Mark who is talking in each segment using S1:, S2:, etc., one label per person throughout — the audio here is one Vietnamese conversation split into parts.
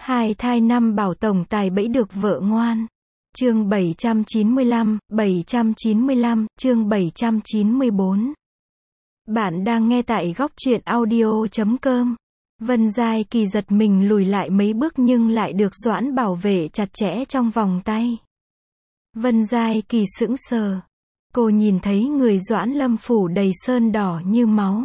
S1: Hai thai năm bảo tổng tài bẫy được vợ ngoan. Chương 795, chương 794. Bạn đang nghe tại góc truyện audio.com. Vân Giai Kỳ giật mình lùi lại mấy bước nhưng lại được Doãn bảo vệ chặt chẽ trong vòng tay. Vân Giai Kỳ sững sờ. Cô nhìn thấy người Doãn Lâm phủ đầy sơn đỏ như máu.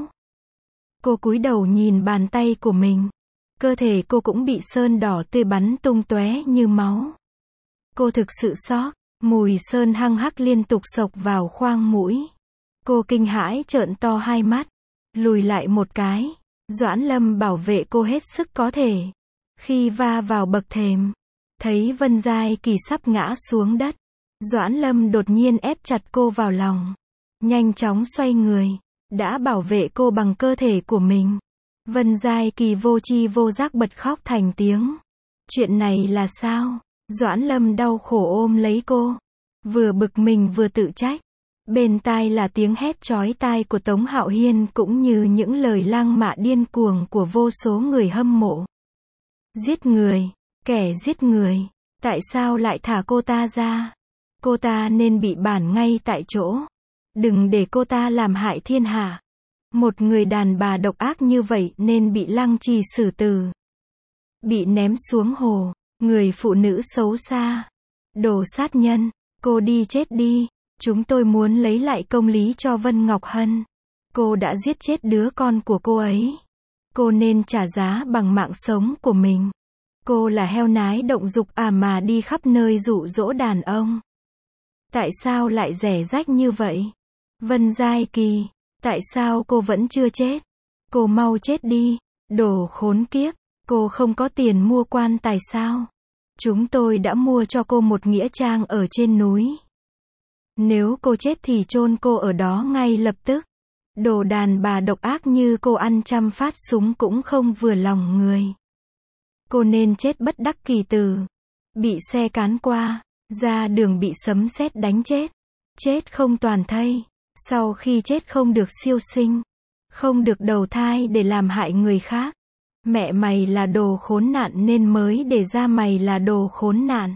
S1: Cô cúi đầu nhìn bàn tay của mình. Cơ thể cô cũng bị sơn đỏ tươi bắn tung tóe như máu. Cô thực sự sốc, mùi sơn hăng hắc liên tục xộc vào khoang mũi. Cô kinh hãi trợn to hai mắt, lùi lại một cái. Doãn Lâm bảo vệ cô hết sức có thể. Khi va vào bậc thềm, thấy Vân Giai Kỳ sắp ngã xuống đất, Doãn Lâm đột nhiên ép chặt cô vào lòng, nhanh chóng xoay người, đã bảo vệ cô bằng cơ thể của mình. Vân Giai Kỳ vô tri vô giác bật khóc thành tiếng. Chuyện này là sao? Doãn Lâm đau khổ ôm lấy cô, vừa bực mình vừa tự trách. Bên tai là tiếng hét chói tai của Tống Hạo Hiên cũng như những lời lang mạ điên cuồng của vô số người hâm mộ. Giết người, kẻ giết người, tại sao lại thả cô ta ra? Cô ta nên bị bản ngay tại chỗ. Đừng để cô ta làm hại thiên hạ. Một người đàn bà độc ác như vậy nên bị lăng trì xử tử. Bị ném xuống hồ. Người phụ nữ xấu xa. Đồ sát nhân. Cô đi chết đi. Chúng tôi muốn lấy lại công lý cho Vân Ngọc Hân. Cô đã giết chết đứa con của cô ấy. Cô nên trả giá bằng mạng sống của mình. Cô là heo nái động dục mà đi khắp nơi dụ dỗ đàn ông. Tại sao lại rẻ rách như vậy? Vân Giai Kỳ, tại sao cô vẫn chưa chết? Cô mau chết đi, đồ khốn kiếp. Cô không có tiền mua quan tài sao? Chúng tôi đã mua cho cô một nghĩa trang ở trên núi. Nếu cô chết thì chôn cô ở đó ngay lập tức. Đồ đàn bà độc ác như cô ăn 100 phát súng cũng không vừa lòng người. Cô nên chết bất đắc kỳ tử. Bị xe cán qua, ra đường bị sấm sét đánh chết. Chết không toàn thây. Sau khi chết không được siêu sinh. Không được đầu thai để làm hại người khác. Mẹ mày là đồ khốn nạn nên mới để ra mày là đồ khốn nạn.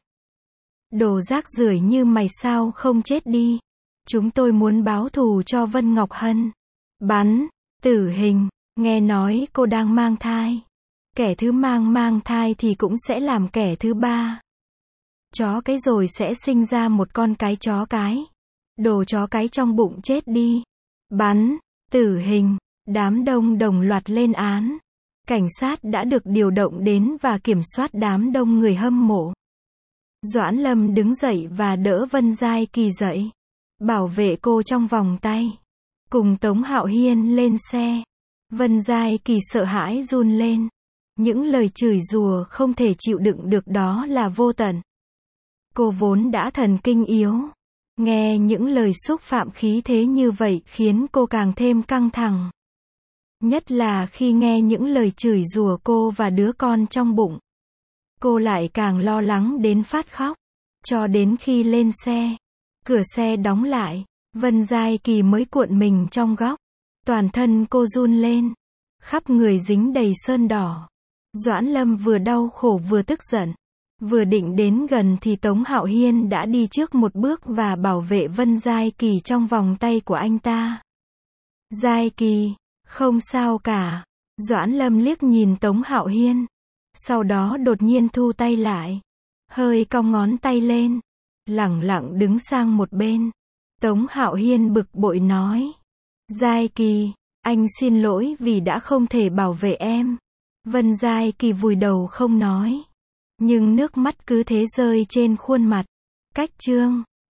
S1: Đồ rác rưởi như mày sao không chết đi. Chúng tôi muốn báo thù cho Vân Ngọc Hân. Bắn, tử hình, nghe nói cô đang mang thai. Kẻ thứ mang thai thì cũng sẽ làm kẻ thứ ba. Chó cái rồi sẽ sinh ra một con cái chó cái. Đồ chó cái trong bụng chết đi. Bắn, tử hình, đám đông đồng loạt lên án. Cảnh sát đã được điều động đến và kiểm soát đám đông người hâm mộ. Doãn Lâm đứng dậy và đỡ Vân Giai Kỳ dậy. Bảo vệ cô trong vòng tay. Cùng Tống Hạo Hiên lên xe. Vân Giai Kỳ sợ hãi run lên. Những lời chửi rủa không thể chịu đựng được đó là vô tận. Cô vốn đã thần kinh yếu. Nghe những lời xúc phạm khí thế như vậy khiến cô càng thêm căng thẳng. Nhất là khi nghe những lời chửi rủa cô và đứa con trong bụng. Cô lại càng lo lắng đến phát khóc. Cho đến khi lên xe, cửa xe đóng lại, Vân Giai Kỳ mới cuộn mình trong góc. Toàn thân cô run lên. Khắp người dính đầy sơn đỏ. Doãn Lâm vừa đau khổ vừa tức giận. Vừa định đến gần thì Tống Hạo Hiên đã đi trước một bước và bảo vệ Vân Giai Kỳ trong vòng tay của anh ta. Giai Kỳ, không sao cả. Doãn Lâm liếc nhìn Tống Hạo Hiên. Sau đó đột nhiên thu tay lại. Hơi cong ngón tay lên. Lẳng lặng đứng sang một bên. Tống Hạo Hiên bực bội nói. Giai Kỳ, anh xin lỗi vì đã không thể bảo vệ em. Vân Giai Kỳ vùi đầu không nói. Nhưng nước mắt cứ thế rơi trên khuôn mặt. Cách chương